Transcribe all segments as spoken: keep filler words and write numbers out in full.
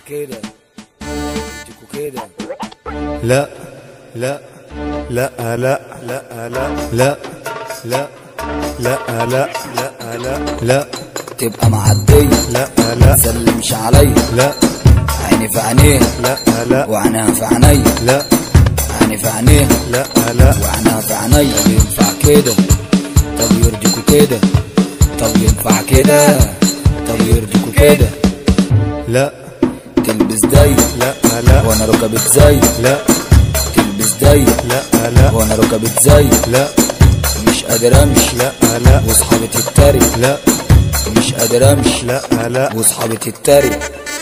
كده يديكوا كده. لا لا لا لا لا لا لا لا لا لا لا لا لا تبقى معدية لا لا سلمش عليا لا عيني في عينيها لا لا وعينها في عينيا لا عيني في عينيها لا لا وعينها في عينيا. طب ينفع كده؟ طب يرضيكوا كده؟ طب ينفع كده؟ طب يرضيكوا كده؟ لا تلبس ضيق لا لا وانا ركبت زي لا تلبس ضيق لا لا وانا ركبت زي لا مش قادر امشي لا لا واصحابي تتريق لا مش قادر امشي لا لا واصحابي تتريق.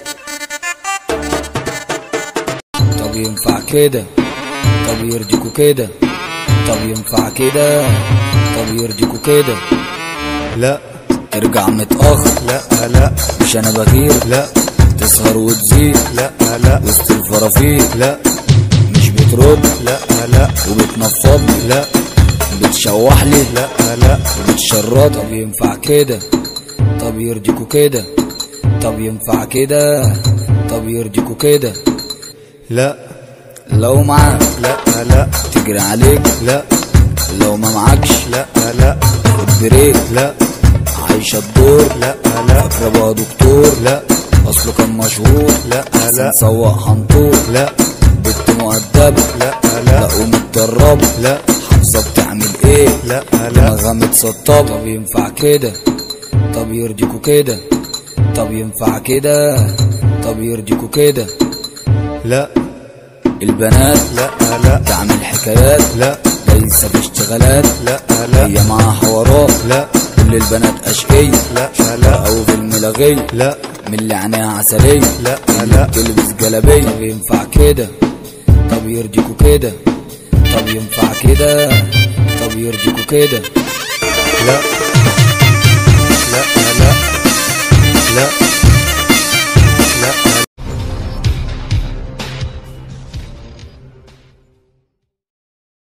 طب ينفع كده؟ طب يرضيكوا كده؟ طب ينفع كده؟ طب يرضيكوا كده؟ لا ترجع متأخر لا لا مش انا بغير لا تسهر وتزيد لا لا وسط الفرافير لا مش بترد لا لا وبتنفضلي لا بتشوحلي لا لا وبتشرط. طب ينفع كده؟ طب يرضيكوا كده؟ طب ينفع كده؟ طب يرضيكوا كده؟ لا لو معاك لا لا تجري عليك لا لو ما معكش لا لا خد بريك. لا عايشة الدور لا لا فاكرة بقى دكتور لا اصله كان مشهور لا احسن لا سواق حنطور لا بنت مؤدبة لا لا لا ومتدربة لا حافظة بتعمل ايه لا دماغها متسطبة. طب ينفع كده؟ طب يرضيكوا كده؟ طب ينفع كده؟ طب يرضيكوا كده؟ لا البنات لا لا تعمل حكايات لا دايسة في اشتغالات لا لا هي معاها حوارات لا كل البنات اشقية لا لا او في الملغية لا من اللي عينيها عسلية لا لا تلبس جلابية. طب ينفع كده؟ طب يرضيكوا كده؟ طب ينفع كده؟ طب يرضيكوا كده؟ لا